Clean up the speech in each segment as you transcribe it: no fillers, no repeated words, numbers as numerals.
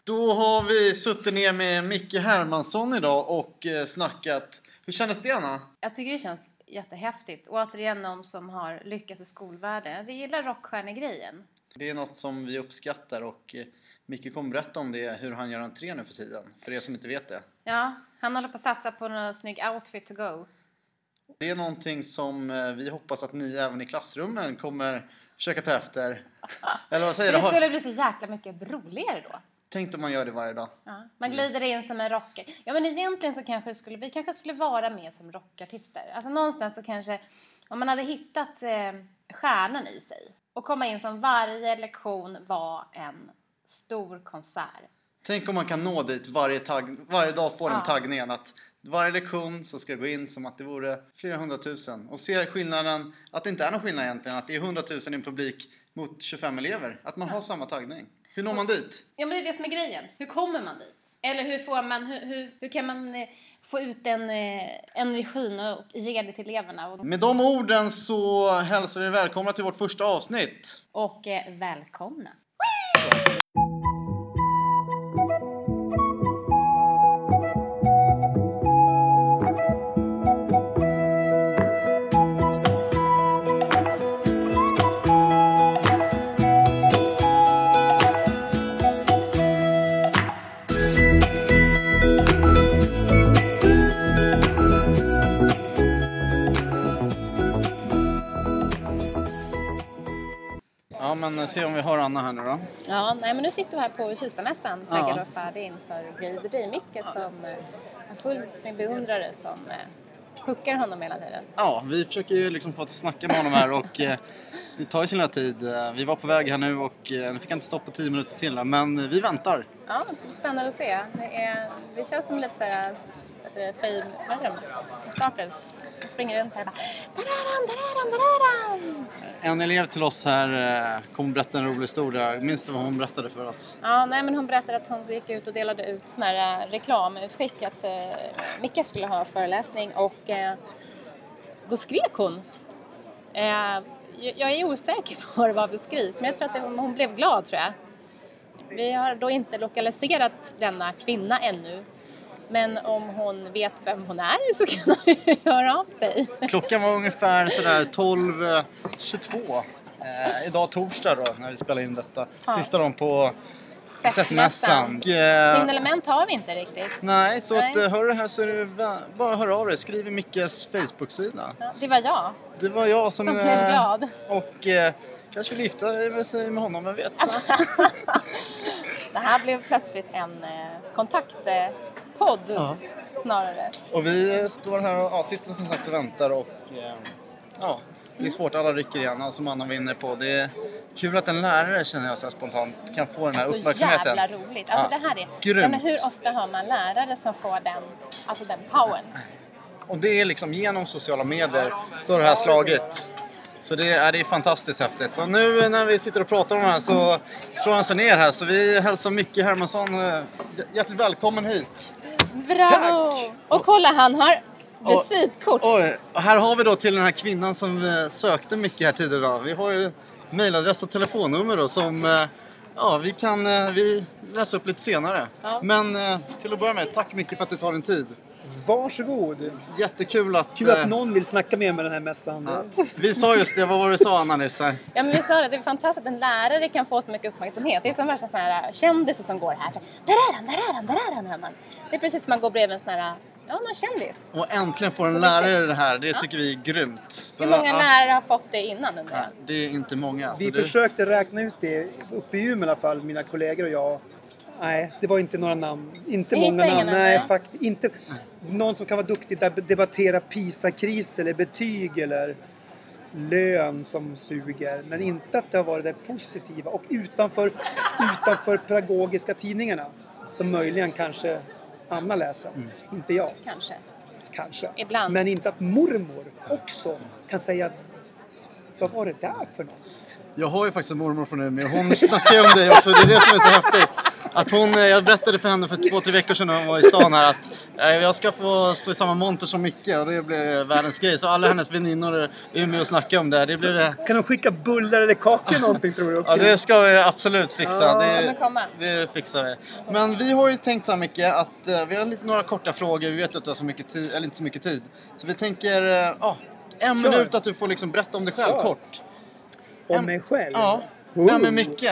Då har vi suttit ner med Micke Hermansson idag och snackat. Hur kändes det, Anna? Jag tycker det känns jättehäftigt. Och återigen någon som har lyckats i skolvärlden. Jag gillar rockstjärnegrejen. Det är något som vi uppskattar och Micke kommer berätta om det, hur han gör entré nu för tiden. För er som inte vet det. Ja, han håller på att satsa på en snygg outfit to go. Det är någonting som vi hoppas att ni även i klassrummen kommer försöka ta efter. Eller vad säger du? För det skulle bli så jäkla mycket roligare då. Tänk om man gör det varje dag. Ja, man glider in som en rocker. Ja, men egentligen så kanske vi kanske skulle vara med som rockartister. Alltså någonstans så kanske, om man hade hittat stjärnan i sig. Och komma in som varje lektion var en stor konsert. Tänk om man kan nå dit varje dag får den taggningen att varje lektion så ska jag gå in som att det vore flera 100 000. Och se skillnaden, att det inte är någon skillnad egentligen. Att det är 100 000 i en publik mot 25 elever. Att man har samma taggning. Hur når man dit? Ja, men det är det som är grejen. Hur kommer man dit? Eller hur kan man få ut den energin och ge det till eleverna? Med de orden så hälsar vi välkomna till vårt första avsnitt. Och välkomna. Ja, men se om vi har Anna här nu då. Ja, nej, men nu sitter vi här på Kistamässan, taggad och färdig inför Grave the Day. Micke som har fullt med beundrare som huckar honom hela tiden. Ja, vi försöker ju liksom få att snacka med honom här och det tar ju sin lilla tid. Vi var på väg här nu och nu fick jag inte stoppa 10 minuter till, men vi väntar. Ja, det blir spännande att se. Det känns som lite såhär, fame, vad heter de? Starters. Jag springer runt här och bara, där är han! En elev till oss här kommer berätta en rolig historia. Minns du vad hon berättade för oss? Ja, nej, men hon berättade att hon gick ut och delade ut sån här reklamutskick att Micke skulle ha föreläsning och då skrek hon. Jag är osäker på vad det var för skrik, men jag tror att hon blev glad, tror jag. Vi har då inte lokaliserat denna kvinna ännu. Men om hon vet vem hon är så kan hon höra av sig. Klockan var ungefär sådär 12:22. Idag torsdag då när vi spelar in detta. Sista dagen på Sättmässan. Signalement har vi inte riktigt. Nej, så att hör det här så är det bara hör av dig. Skriv i Mickes Facebook-sida. Ja, det var jag. Det var jag som blev glad. Och kanske lyfta sig med honom, vem vet. Det här blev plötsligt en kontaktpodd snarare. Och vi står här och sitter som sagt och väntar och det är svårt, alla rycker igen som Anna var inne på. Det är kul att en lärare, känner jag så spontant, kan få den här uppmärksamheten. Så jävla roligt. Alltså det här är, men hur ofta har man lärare som får den powern? Och det är liksom genom sociala medier så har det här slagit. Så det är fantastiskt häftigt. Och nu när vi sitter och pratar om det här så slår han sig ner här. Så vi hälsar Micke Hermansson hjärtligt välkommen hit. Bravo! Tack. Och kolla, han har visitkort. Och här har vi då till den här kvinnan som sökte Micke här tidigare idag. Vi har ju mejladress och telefonnummer då som vi läser upp lite senare. Ja. Men till att börja med, tack Micke för att du tar din tid. Varsågod. Jättekul att... Kul att någon vill snacka med den här mässan. Ja. Vi sa just det, vad var det du sa Anna nyss här? Ja, men vi sa det är fantastiskt att en lärare kan få så mycket uppmärksamhet. Det är som värsta sådana här kändisar som går här. Där är han, hör man. Det är precis som man går bredvid en sån här, någon kändis. Och äntligen får en lärare det här, det tycker vi är grymt. Så hur många lärare har fått det innan undrar jag? Det är inte många. Vi försökte räkna ut det uppe i Umeå i alla fall, mina kollegor och jag. Nej, det var inte några namn. Inte många namn. Nej, faktiskt inte. Någon som kan vara duktig att debattera PISA-kris eller betyg eller lön som suger. Men inte att det har varit det positiva. Och utanför pedagogiska tidningarna. Som möjligen kanske Anna läser. Inte jag. Kanske. Ibland. Men inte att mormor också kan säga vad var det där för något? Jag har ju faktiskt en mormor från Umeå. Hon snackar om dig också. Det är det som är så häftigt. Att jag berättade för henne för 2-3 veckor sedan när hon var i stan här att Jag ska få stå i samma monter som Micke och det blir världens grej. Så alla hennes väninnor är med och snackar om det. Kan de skicka bullar eller kakor någonting tror du? Ja, det ska vi absolut fixa. Det fixar vi. Men vi har ju tänkt så här mycket att vi har några korta frågor. Vi vet att du har så mycket tid, eller inte så mycket tid. Så vi tänker, en minut att du får liksom berätta om dig själv kort. Om mig själv? Ja. Vem är Micke?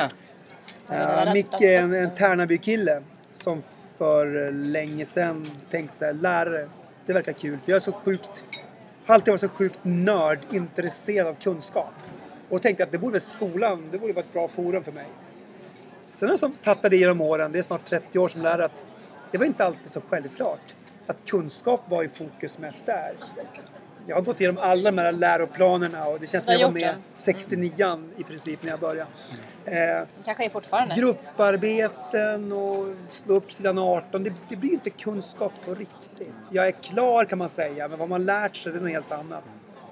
Micke är en Tärnaby-kille som för länge sedan tänkte så här, lärare, det verkar kul. För jag är så har alltid varit så sjukt nördintresserad av kunskap. Och tänkte att det borde vara skolan, det borde vara ett bra forum för mig. Sen så fattade jag genom åren, det är snart 30 år som lärare, att det var inte alltid så självklart. Att kunskap var i fokus mest där. Jag har gått igenom alla de här läroplanerna och det känns som att jag var med 69 i princip när jag började. Kanske är fortfarande. Grupparbeten och slå upp sidan 18. Det blir inte kunskap på riktigt. Jag är klar kan man säga, men vad man lärt sig det är något helt annat.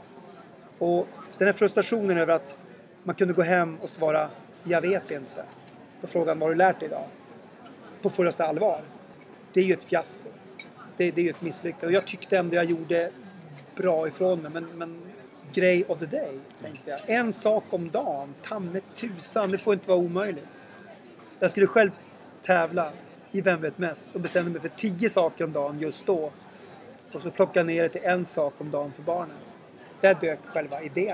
Och den här frustrationen över att man kunde gå hem och svara jag vet inte. På frågan vad har du lärt dig idag? På fullaste allvar. Det är ju ett fiasko. Det är ju ett misslyckande. Och jag tyckte ändå jag gjorde bra ifrån mig, men grej of the day tänkte jag. En sak om dagen, tamme tusan, det får inte vara omöjligt. Jag skulle själv tävla i Vem vet mest och bestämde mig för 10 saker om dagen just då. Och så plockade jag ner det till en sak om dagen för barnen. Där dök själva idén.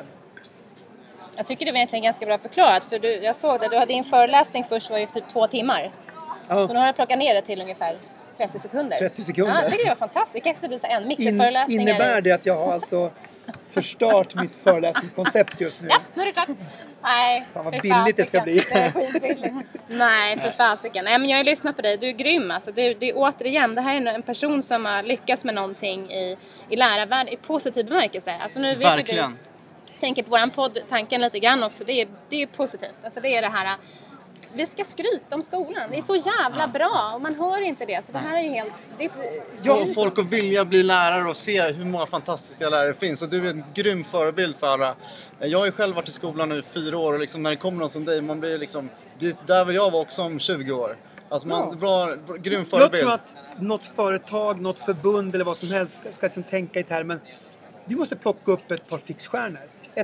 Jag tycker det var egentligen ganska bra förklarat, för jag såg det, du hade din föreläsning först var ju typ 2 timmar. Ja. Så nu har jag plockat ner det till ungefär 30 sekunder. 30 sekunder. Ja, jag tycker det var fantastiskt. Det kanske blir så en mikroföreläsning. Innebär det att jag har alltså förstört mitt föreläsningskoncept just nu? Ja, nu är det klart. Nej, fan vad billigt det ska bli. Det är skitbilligt. Nej, för fasiken. Nej, men jag har ju lyssnat på dig. Du är grym alltså. Det är återigen, det här är en person som har lyckats med någonting i lärarvärlden i positiv bemärkelse. Alltså nu vet verkligen. Du tänker på våran podd, tanken lite grann också. Det är positivt. Alltså det är det här, vi ska skryta om skolan. Det är så jävla bra och man hör inte det. Så det här är helt... Ja, folk att vilja bli lärare och se hur många fantastiska lärare det finns. Och du är en grym förebild för alla. Jag har ju själv varit i skolan nu i 4 år och liksom när det kommer någon som dig, man blir liksom... Där vill jag vara också om 20 år. Alltså man bra grym förebild. Jag tror att något företag, något förbund eller vad som helst ska liksom tänka i termen. Vi måste plocka upp ett par fixstjärnor.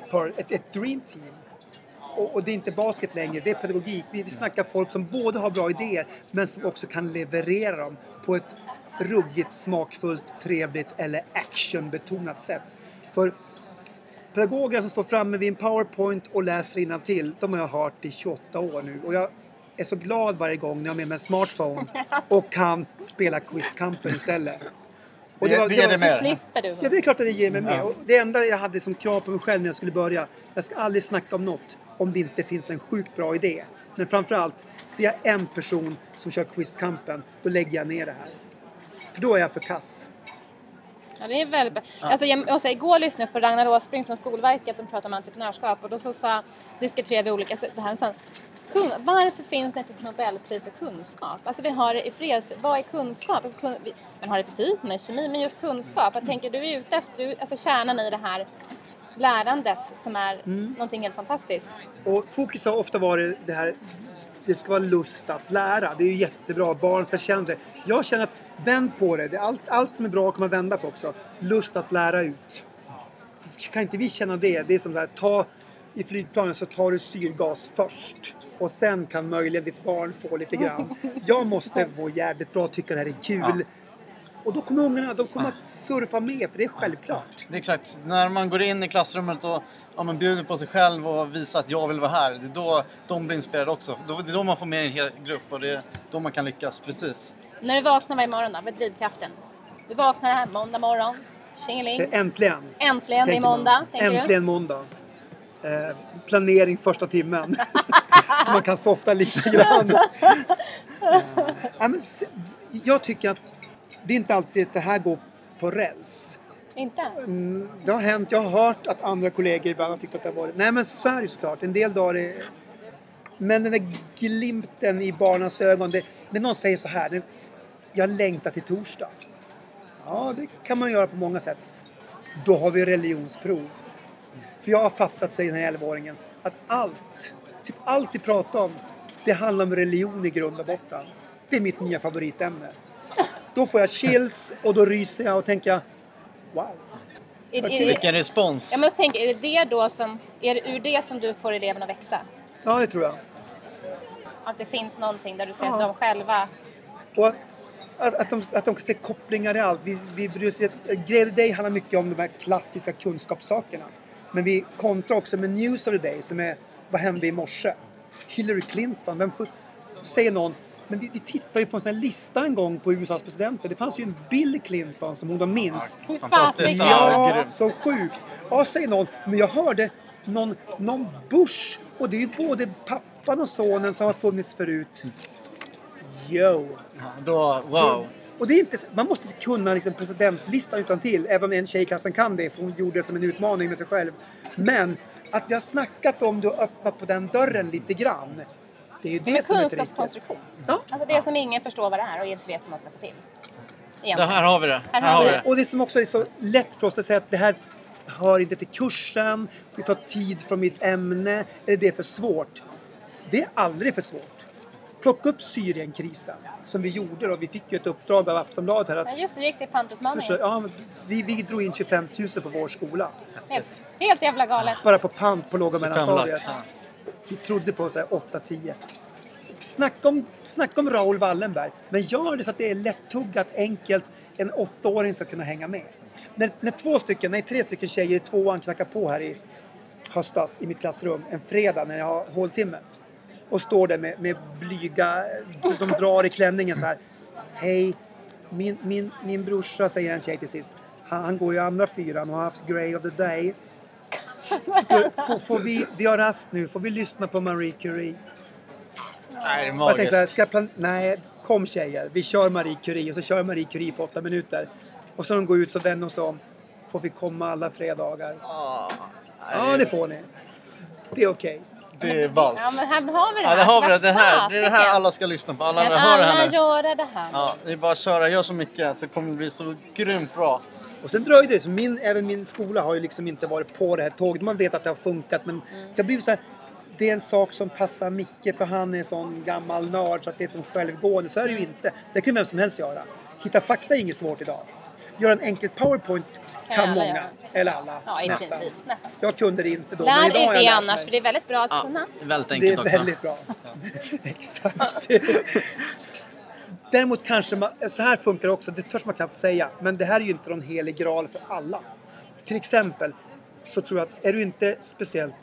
Ett dream team. Och det är inte basket längre, det är pedagogik. Vi snackar folk som både har bra idéer men som också kan leverera dem på ett ruggigt, smakfullt, trevligt eller actionbetonat sätt. För pedagoger som står framme vid en PowerPoint och läser innantill, de har jag hört i 28 år nu. Och jag är så glad varje gång när jag har med mig en smartphone och kan spela quizkampen istället. Och det slipper du. Ja, det är klart att det ger mig med. Och det enda jag hade som krav på mig själv när jag skulle börja, jag ska aldrig snacka om något om det inte finns en sjukt bra idé. Men framförallt, ser jag en person som kör quizkampen, då lägger jag ner det här. För då är jag för kass. Ja, det är väldigt bra. Alltså, igår lyssnade jag på Ragnar Åsbrink från Skolverket och pratade om entreprenörskap. Och då så diskuterade vi olika... Det här, så, varför finns det inte ett Nobelpris i kunskap? Alltså vi har det i vad är kunskap? Alltså, man har det i fysik, man har det i kemi, men just kunskap. Jag tänker, du är ute efter alltså kärnan i det här lärandet som är någonting helt fantastiskt. Och fokus har ofta varit det här, det ska vara lust att lära. Det är ju jättebra, barn ska känna det. Jag känner att vänd på det. Allt som är bra kan man vända på också. Lust att lära ut. Kan inte vi känna det? Det är som att i flygplanen så tar du syrgas först. Och sen kan möjligen ditt barn få lite grann. Jag måste vara jävligt bra och tycka det här är kul. Ja. Och då kommer ungarna, att surfa med, för det är självklart. Det är exakt. När man går in i klassrummet och man bjuder på sig själv och visar att jag vill vara här. Det är då de blir inspirerade också. Det är då man får med en hel grupp och det är då man kan lyckas, precis. När du vaknar varje morgon då, med drivkraften. Du vaknar här måndag morgon, tjingeling. Äntligen. Äntligen, det är måndag, tänker du? Äntligen måndag. Planering första timmen. Så man kan softa lite grann. Jag tycker att det är inte alltid att det här går på räls. Inte? Det har hänt. Jag har hört att andra kollegor ibland har tyckt att det har varit... Nej, men så är det såklart. En del dagar är... Men den där glimten i barnens ögon. När någon säger så här. Jag längtar till torsdag. Ja, det kan man göra på många sätt. Då har vi religionsprov. För jag har fattat, säger den här 11-åringen, att allt vi pratar om, det handlar om religion i grund och botten. Det är mitt nya favoritämne. Då får jag chills och då ryser jag och tänker wow. Vilken respons. Jag måste tänka, är det ur det som du får eleverna växa? Ja, det tror jag. Att det finns någonting där du ser att de själva... Och att de kan se kopplingar i allt. Vi bryr oss, Grej of the Day handlar mycket om de här klassiska kunskapssakerna. Men vi kontrar också med News of the Day som är vad hände i morse? Hillary Clinton, säger någon. Men vi tittar ju på en sån här lista en gång på USAs presidenter. Det fanns ju en Bill Clinton som hon minns. Hur fasiken? Ja, så sjukt. Ja, säger någon. Men jag hörde någon Bush. Och det är ju både pappan och sonen som har funnits förut. Yo. Wow. Och det är inte, man måste inte kunna liksom presidentlistan utan till. Även om en tjej i klassen kan det. För hon gjorde det som en utmaning med sig själv. Men att vi har snackat om det och öppnat på den dörren lite grann. Det är ju det som är kunskapskonstruktion. Ja. Alltså det som ingen förstår vad det är och inte vet hur man ska få till. Det här har vi det. Här har vi det. Och det som också är så lätt för oss att säga att det här hör inte till kursen. Det tar tid från mitt ämne. Eller det är för svårt. Det är aldrig för svårt. Plocka upp Syrienkrisen som vi gjorde då. Vi fick ju ett uppdrag av Aftonbladet här att... Ja just det, gick det pantutmaningen. Ja, vi drog in 25 000 på vår skola. Helt jävla galet. Bara på pant på låg- och mellanstadiet. Vi trodde på så här 8-10. Snacka om Raoul Wallenberg. Men gör det så att det är lättuggat, enkelt. En 8-åring ska kunna hänga med. När 3 stycken tjejer i 2:an knackar på här i höstas i mitt klassrum. En fredag när jag har håltimme. Och står där med blyga, de drar i klänningen så här. Hej, min brorsa, säger en tjej till sist. Han går ju andra 4:an och har haft Grey of the Day. Får vi har rast nu, får vi lyssna på Marie Curie? Nej, det är jag tänkte så här, nej, kom tjejer, vi kör Marie Curie. Och så kör Marie Curie på 8 minuter. Och så de går ut så vänder de sig om. Får vi komma alla fredagar? Ja, det får ni. Det är okej. Det är ballt. Ja, men här har vi det Ja, här. det har vi det. Det är det här alla ska lyssna på. Alla göra det här? Ja, det är bara att köra. Gör så mycket så kommer det bli så grymt bra. Och sen dröjde det. Så även min skola har ju liksom inte varit på det här tåget. Man vet att det har funkat. Men det blir så här. Det är en sak som passar Micke för han är en sån gammal nörd så att det är som självgående. Så är det ju inte. Det kan vem som helst göra. Hitta fakta är inget svårt idag. Göra en enkel PowerPoint kan många. Göra. Eller alla. Ja, i princip. Nästan. Jag kunde det inte då. Lär dig det annars, för det är väldigt bra att kunna. Det är väldigt enkelt också. Det är väldigt bra. Exakt. Däremot kanske så här funkar det också. Det törs man knappt säga. Men det här är ju inte någon helig graal för alla. Till exempel så tror jag att är du inte speciellt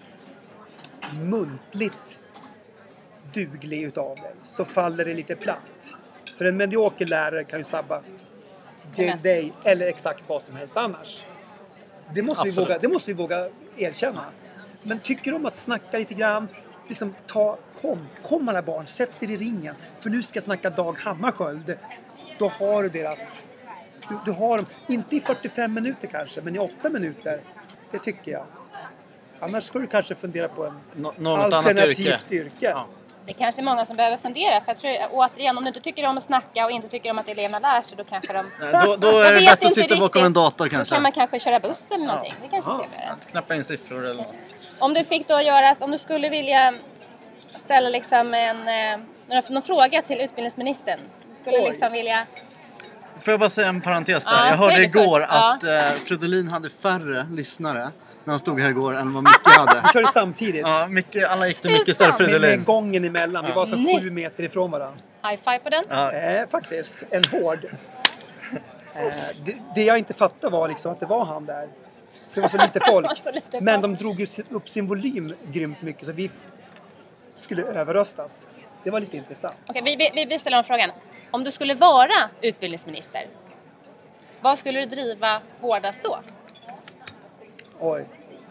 muntligt duglig utav dig så faller det lite platt. För en medioker lärare kan ju sabba dig eller exakt vad som helst annars. Det måste vi våga erkänna. Men tycker de att snacka lite grann, liksom kom alla barn, sätt er i ringen. För nu ska jag snacka Dag Hammarskjöld. Då har du deras... Du har dem, inte i 45 minuter kanske, men i 8 minuter. Det tycker jag. Annars ska du kanske fundera på en alternativt yrke. Ja. Det är kanske många som behöver fundera. För jag tror, återigen, om du inte tycker om att snacka och inte tycker om att eleverna lär sig, då kanske de... Då är det lätt att sitta bakom en dator kanske. Då kan man kanske köra buss eller någonting. Det kanske är trevligare. Knappa in siffror eller något. Om du fick då om du skulle vilja ställa liksom någon fråga till utbildningsministern. Du skulle liksom vilja... Får jag bara säga en parentes där? Jag hörde igår att Fridolin hade färre lyssnare när han stod här igår än vad Micke hade. Vi körde samtidigt. Ja, alla gick till Micke istället för Fridolin. Med gången emellan. Vi var så 7 meter ifrån varandra. High five på den. Ja. Faktiskt. En hård. Det jag inte fattade var liksom att det var han där. Det var så lite folk. Men de drog ju upp sin volym grymt mycket så vi skulle överröstas. Det var lite intressant. Okej, vi ställer om frågan. Om du skulle vara utbildningsminister, vad skulle du driva hårdast då? Oj.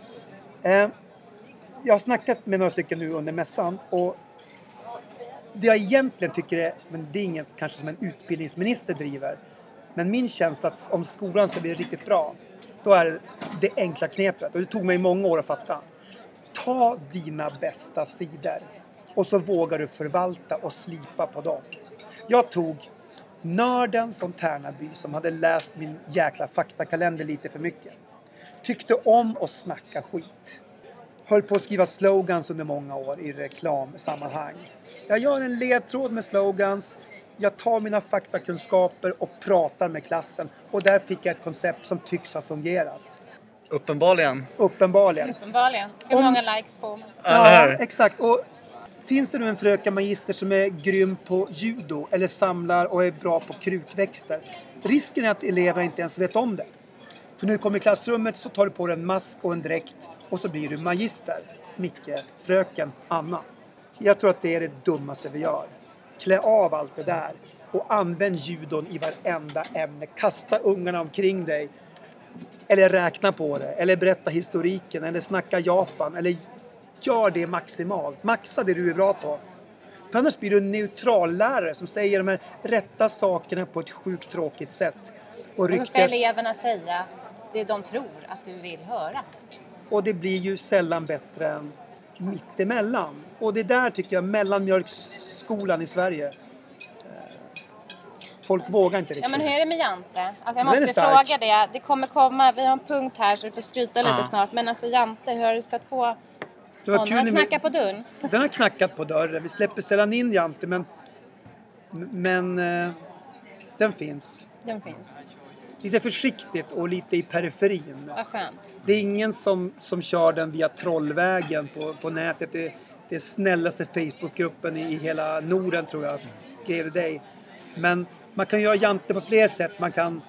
Jag har snackat med några stycken nu under mässan och det jag egentligen tycker är, men det är inget kanske som en utbildningsminister driver, men min känsla att om skolan ska bli riktigt bra, då är det enkla knepet, och det tog mig många år att fatta. Ta dina bästa sidor och så vågar du förvalta och slipa på dem. Jag tog nörden från Tärnaby som hade läst min jäkla faktakalender lite för mycket. Tyckte om att snacka skit. Höll på att skriva slogans under många år i reklamsammanhang. Jag gör en ledtråd med slogans. Jag tar mina faktakunskaper och pratar med klassen. Och där fick jag ett koncept som tycks ha fungerat. Uppenbarligen. Uppenbarligen. Hur många likes får man? Ja, exakt. Och finns det nu en fröken magister som är grym på judo eller samlar och är bra på krukväxter? Risken är att eleverna inte ens vet om det. För när du kommer i klassrummet så tar du på dig en mask och en dräkt och så blir du magister. Micke, fröken, Anna. Jag tror att det är det dummaste vi gör. Klä av allt det där och använd judon i varenda ämne. Kasta ungarna omkring dig. Eller räkna på det. Eller berätta historiken. Eller snacka Japan. Eller gör det maximalt. Maxa det du är bra på. För annars blir du en neutral lärare som säger de här rätta sakerna på ett sjukt tråkigt sätt. Och så ska eleverna säga det de tror att du vill höra. Och det blir ju sällan bättre än mittemellan. Och det där tycker jag mellanmjölksskolan i Sverige. Folk vågar inte riktigt. Ja, men hur är det med Jante? Alltså jag måste fråga det. Det kommer komma, vi har en punkt här så du får skryta lite snart. Men alltså Jante, hur har du stött på honom? Har han knackat på dörren? Den har knackat på dörren. Vi släpper sällan in Jante, men den finns. Den finns. Lite försiktigt och lite i periferin. Vad skönt. Det är ingen som kör den via trollvägen på nätet. Det är snällaste Facebookgruppen i hela Norden tror jag. Grejer dig. Men man kan göra Jante på fler sätt.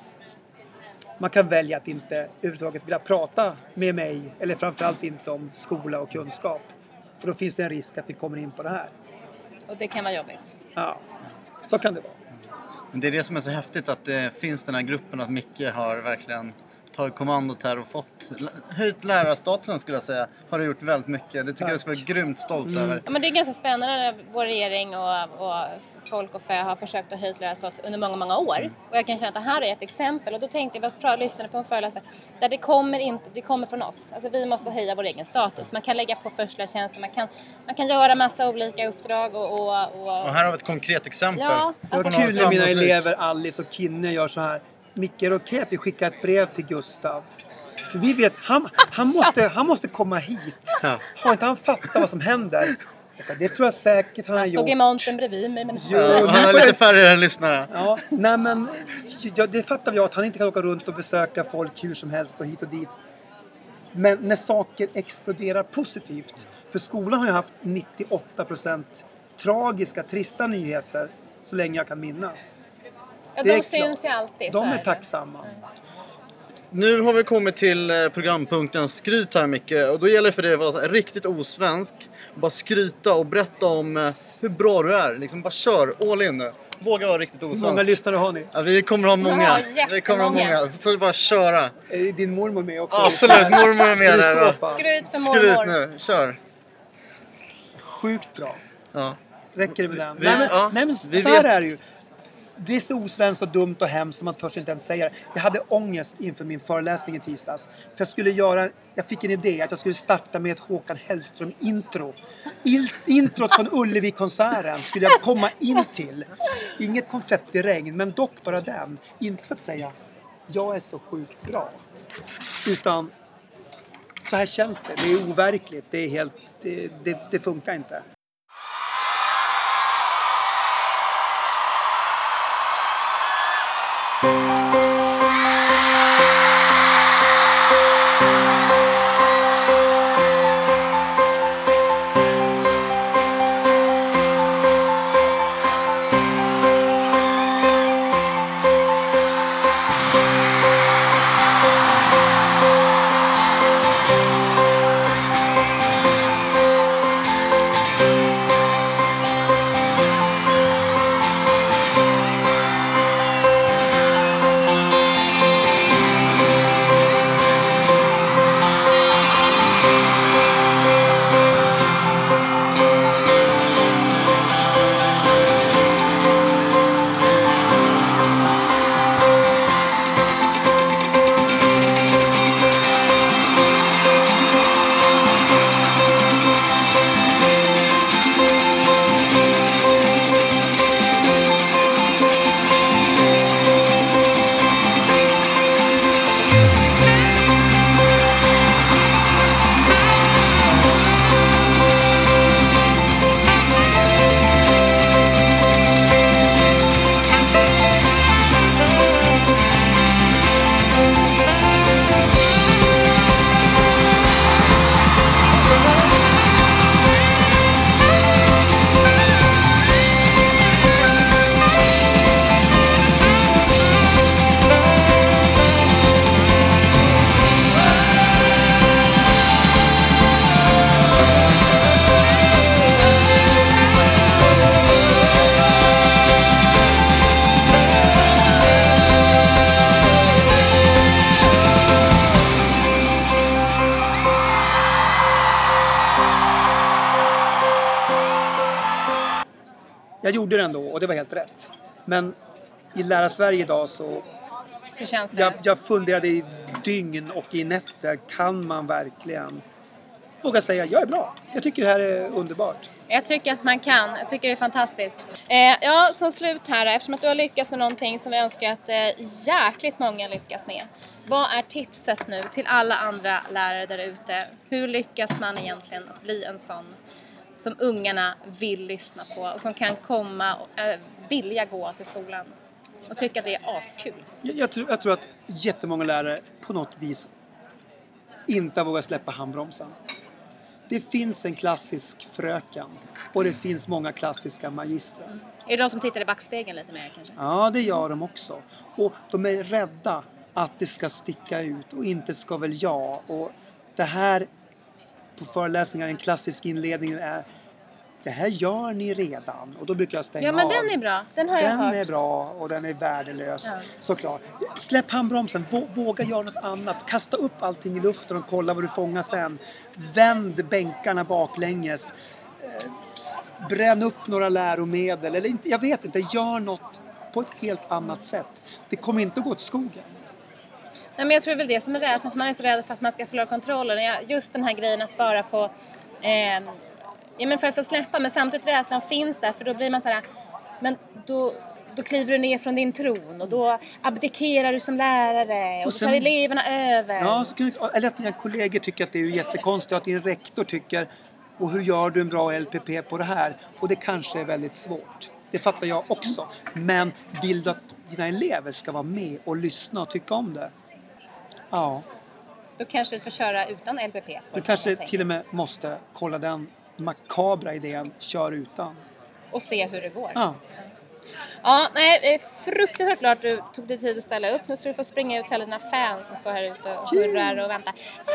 Man kan välja att inte överhuvudtaget vilja prata med mig. Eller framförallt inte om skola och kunskap. För då finns det en risk att vi kommer in på det här. Och det kan vara jobbigt. Ja, så kan det vara. Men det är det som är så häftigt att det finns den här gruppen, att Micke har verkligen tagit kommandot här och höjt lärarstatusen skulle jag säga. Har du gjort väldigt mycket. Det tycker jag ska vara grymt stolt över. Ja, men det är ganska spännande när vår regering och folk och fä har försökt att höja lärarstatus under många, många år. Och jag kan känna att det här är ett exempel. Och då tänkte jag, lyssnade på en föreläsare där det kommer från oss. Alltså vi måste höja vår egen status. Man kan lägga på första-tjänster, man kan göra massa olika uppdrag och här har vi ett konkret exempel. Ja, alltså, det var kul när mina elever Alice och Kinne gör så här. Micke, är det okej att vi skickar ett brev till Gustav? För vi vet, han måste komma hit. Har inte han fattat vad som händer? Alltså, det tror jag säkert han har gjort. Han stod i montern bredvid mig. Men... han har lite färre lyssnare. Ja, nej men det fattar jag att han inte kan åka runt och besöka folk hur som helst och hit och dit. Men när saker exploderar positivt. För skolan har ju haft 98% tragiska, trista nyheter så länge jag kan minnas. Ja, de syns ju alltid. De är tacksamma. Nu har vi kommit till programpunkten skryt här Micke. Och då gäller det för dig att vara riktigt osvensk. Bara skryta och berätta om hur bra du är. Liksom bara kör all in nu. Våga vara riktigt osvensk. Hur många lyssnare har ni? Ja, vi kommer ha många. Vi kommer ha många. Så bara köra. Är din mormor med också? Absolut, mormor är med där. Skryt för mormor. Skryt nu, kör. Sjukt bra. Ja. Räcker det med den? Nej men så här är det ju. Det är så osvenskt och dumt och hemskt som man törs inte ens säga det. Jag hade ångest inför min föreläsning i tisdags. För jag fick en idé att jag skulle starta med ett Håkan Hellström-intro. Introt från Ullevi-konserten skulle jag komma in till. Inget konfettiregn, men dock bara den. Inte för att säga, jag är så sjukt bra. Utan, så här känns det. Det är overkligt. Det är helt, det funkar inte. Jag gjorde det ändå och det var helt rätt. Men i Lära Sverige idag så känns det. Jag funderade i dygn och i nätter. Kan man verkligen våga säga jag är bra? Jag tycker det här är underbart. Jag tycker att man kan. Jag tycker det är fantastiskt. Som slut här, eftersom att du har lyckats med någonting som vi önskar att jäkligt många lyckas med. Vad är tipset nu till alla andra lärare där ute? Hur lyckas man egentligen att bli en sån som ungarna vill lyssna på och som kan komma och vilja gå till skolan och tycka att det är askul? Jag tror att jättemånga lärare på något vis inte vågar släppa handbromsen. Det finns en klassisk fröken och det finns många klassiska magistrar. Är det de som tittar i backspegeln lite mer kanske? Ja, det gör de också. Och de är rädda att det ska sticka ut och inte ska väl jag. Och det här på föreläsningar, en klassisk inledning är det här gör ni redan. Och då brukar jag stänga av. Ja, men den är bra. Den har jag hört. Den är bra och den är värdelös. Ja. Såklart. Släpp handbromsen. Våga göra något annat. Kasta upp allting i luften och kolla vad du fångar sen. Vänd bänkarna baklänges. Bränn upp några läromedel. Eller inte, jag vet inte. Gör något på ett helt annat sätt. Det kommer inte att gå åt skogen. Nej, men jag tror väl det som är rädd. Att man är så rädd för att man ska förlora kontrollen. Just den här grejen att bara få... men för att få släppa, men samtidigt rädslan finns där, för då blir man så här, men då kliver du ner från din tron och då abdikerar du som lärare och sen, då tar eleverna över. Ja, eller att mina kollegor tycker att det är jättekonstigt att din rektor tycker, och hur gör du en bra LPP på det här? Och det kanske är väldigt svårt. Det fattar jag också. Men vill du att dina elever ska vara med och lyssna och tycka om det? Ja. Då kanske vi får köra utan LPP. Du kanske till och med måste kolla den makabra idén, kör utan. Och se hur det går. Ja. Ja, nej, det är fruktansvärt klart du tog dig tid att ställa upp. Nu ska du få springa ut till alla dina fans som står här ute och hurrar och väntar.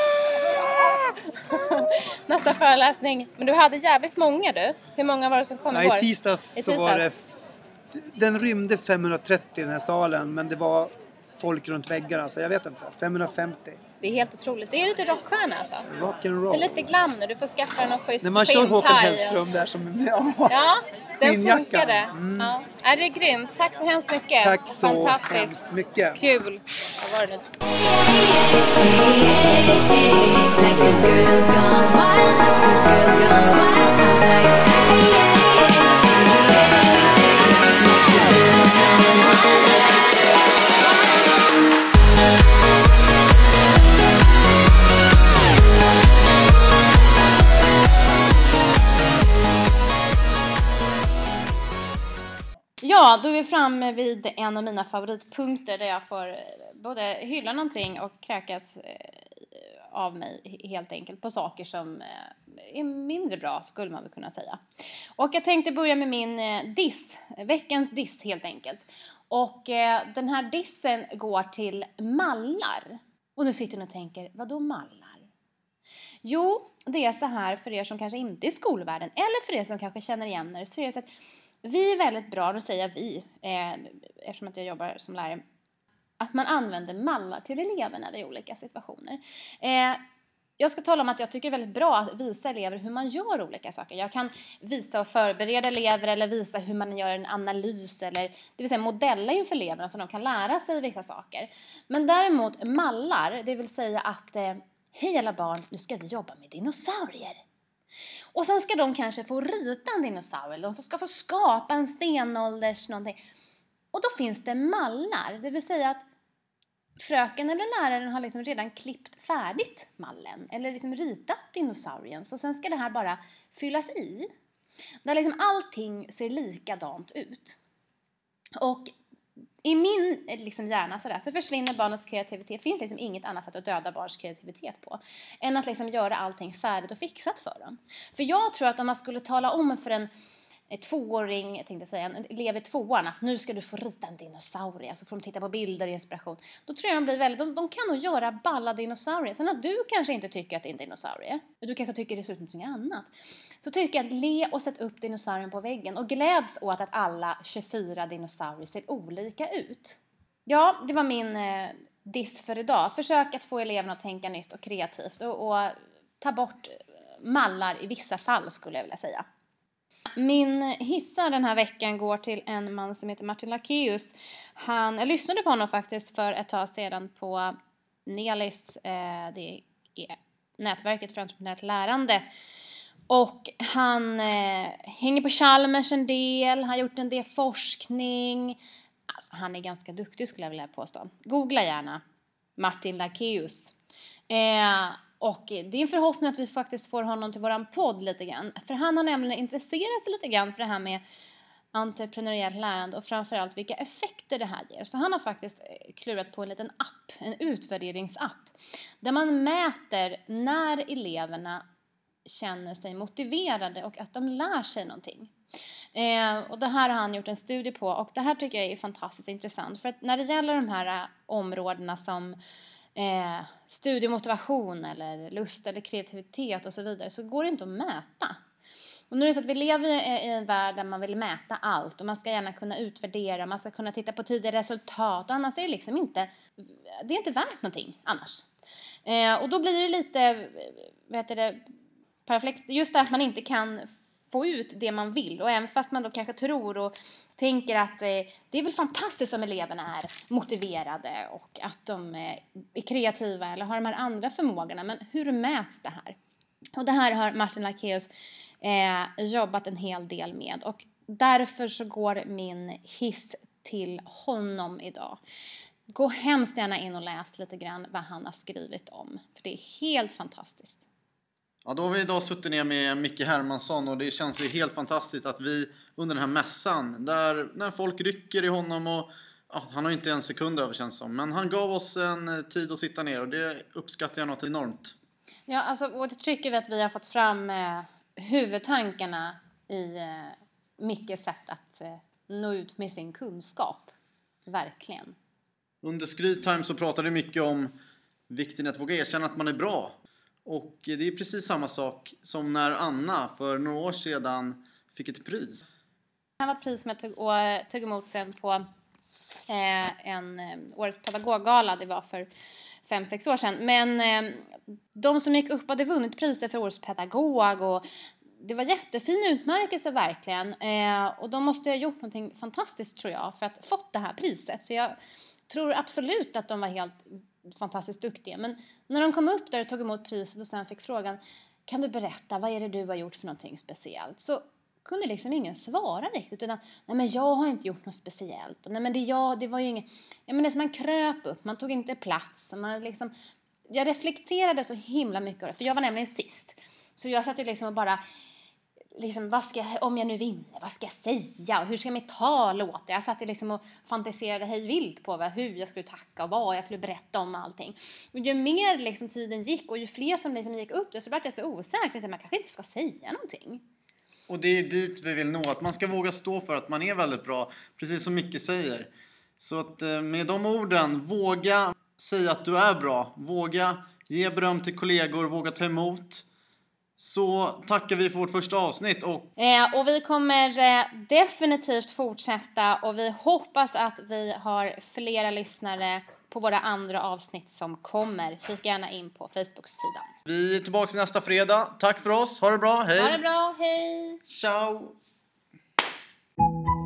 Nästa föreläsning. Men du hade jävligt många du. Hur många var det som kom igår? I tisdags så var det... Den rymde 530 i den här salen, men det var folk runt väggarna, så jag vet inte. 550. Det är helt otroligt. Det är lite rockstjärna alltså. Rock'n'roll. Det är lite glam nu. Du får skaffa en schysst när man kör Håkan Hellström där som är med. Ja, den funkade. Ja. Är det grymt. Tack så hemskt mycket. Tack så fantastiskt hemskt mycket. Kul. Vad var det nu? Ja, då är vi framme vid en av mina favoritpunkter där jag får både hylla någonting och kräkas av mig helt enkelt på saker som är mindre bra, skulle man väl kunna säga. Och jag tänkte börja med min diss, veckans diss helt enkelt. Och den här dissen går till mallar. Och nu sitter ni och tänker, vadå mallar? Jo, det är så här för er som kanske inte är i skolvärlden, eller för er som kanske känner igen er, så är det så att vi är väldigt bra, nu säger jag vi, eftersom att jag jobbar som lärare, att man använder mallar till eleverna i olika situationer. Jag ska tala om att jag tycker det är väldigt bra att visa elever hur man gör olika saker. Jag kan visa och förbereda elever eller visa hur man gör en analys, eller det vill säga modella inför eleverna så de kan lära sig vissa saker. Men däremot mallar, det vill säga att hej alla barn, nu ska vi jobba med dinosaurier. Och sen ska de kanske få rita en dinosaurie. De ska få skapa en stenålders någonting. Och då finns det mallar. Det vill säga att fröken eller läraren har liksom redan klippt färdigt mallen. Eller liksom ritat dinosaurien. Så sen ska det här bara fyllas i. Där liksom allting ser likadant ut. Och i min liksom hjärna så försvinner barnets kreativitet. Det finns liksom inget annat sätt att döda barns kreativitet på än att liksom göra allting färdigt och fixat för dem. För jag tror att om man skulle tala om för en tvååring, jag tänkte säga, en elev i tvåan att nu ska du få rita en dinosaurie, så får de titta på bilder och inspiration. Då tror jag de blir väldigt, de kan nog göra balla dinosaurier. Sen att du kanske inte tycker att det är en dinosaurie, du kanske tycker det ser ut som något annat. Så tycker jag att le och sätt upp dinosaurien på väggen och gläds åt att alla 24 dinosaurier ser olika ut. Ja, det var min diss för idag. Försök att få eleverna att tänka nytt och kreativt och ta bort mallar i vissa fall, skulle jag vilja säga. Min hissar den här veckan går till en man som heter Martin Lackeus. Jag lyssnade på honom faktiskt för ett tag sedan på Nelis, det är nätverket för entreprenöriellt lärande. Och han hänger på Chalmers en del, han har gjort en del forskning. Alltså, han är ganska duktig skulle jag vilja påstå. Googla gärna Martin Lackeus. Och det är en förhoppning att vi faktiskt får honom till våran podd lite grann. För han har nämligen intresserat sig lite grann för det här med entreprenöriellt lärande och framförallt vilka effekter det här ger. Så han har faktiskt klurat på en liten app, en utvärderingsapp. Där man mäter när eleverna känner sig motiverade och att de lär sig någonting. Och det här har han gjort en studie på och det här tycker jag är fantastiskt intressant. För att när det gäller de här områdena som studiemotivation eller lust eller kreativitet och så vidare så går det inte att mäta. Och nu är det så att vi lever i en värld där man vill mäta allt och man ska gärna kunna utvärdera, man ska kunna titta på tidigare resultat och annars är det liksom inte, det är inte värt någonting annars. Och då blir det lite, perfekt, just att man inte kan få ut det man vill och även fast man då kanske tror och tänker att det är väl fantastiskt om eleverna är motiverade och att de är kreativa eller har de här andra förmågorna, men hur mäts det här? Och det här har Martin Lackeus jobbat en hel del med och därför så går min hiss till honom idag. Gå hemskt gärna in och läs lite grann vad han har skrivit om, för det är helt fantastiskt. Ja, då har vi idag suttit ner med Micke Hermansson och det känns ju helt fantastiskt att vi under den här mässan, där när folk rycker i honom och han har inte en sekund över känns som, men han gav oss en tid att sitta ner och det uppskattar jag något enormt. Ja, alltså, och det tycker vi att vi har fått fram huvudtankarna i Mickes sätt att nå ut med sin kunskap. Verkligen. Under Skryttime så pratade mycket om vikten att våga erkänna att man är bra. Och det är precis samma sak som när Anna för några år sedan fick ett pris. Det var ett pris som jag tog emot sen på en årets pedagoggala. Det var för 5-6 år sedan. Men de som gick upp hade vunnit priser för årets pedagog och det var jättefin utmärkelse verkligen. Och de måste ha gjort någonting fantastiskt tror jag för att fått det här priset. Så jag tror absolut att de var helt fantastiskt duktiga. Men när de kom upp där och tog emot priset och sen fick frågan, kan du berätta, vad är det du har gjort för någonting speciellt? Så kunde liksom ingen svara riktigt. Utan, nej men jag har inte gjort något speciellt. Och, nej men det var ju inget, ja men det är som man kröp upp, man tog inte plats. Man liksom, jag reflekterade så himla mycket av det, för jag var nämligen sist. Så jag satt ju liksom och bara, liksom, om jag nu vinner, vad ska jag säga? Och hur ska mitt tal låta? Jag satt liksom och fantiserade hej vilt på hur jag skulle tacka och vad jag skulle berätta om allting. Och ju mer liksom tiden gick och ju fler som liksom gick upp det så blev jag så osäker att man kanske inte ska säga någonting. Och det är dit vi vill nå, att man ska våga stå för att man är väldigt bra, precis som Micke säger. Så att med de orden, våga säga att du är bra, våga ge beröm till kollegor, våga ta emot. Så tackar vi för vårt första avsnitt. Och vi kommer definitivt fortsätta och vi hoppas att vi har flera lyssnare på våra andra avsnitt som kommer. Kika gärna in på Facebook-sidan. Vi är tillbaka nästa fredag. Tack för oss. Ha det bra. Hej. Ha det bra. Hej. Ciao.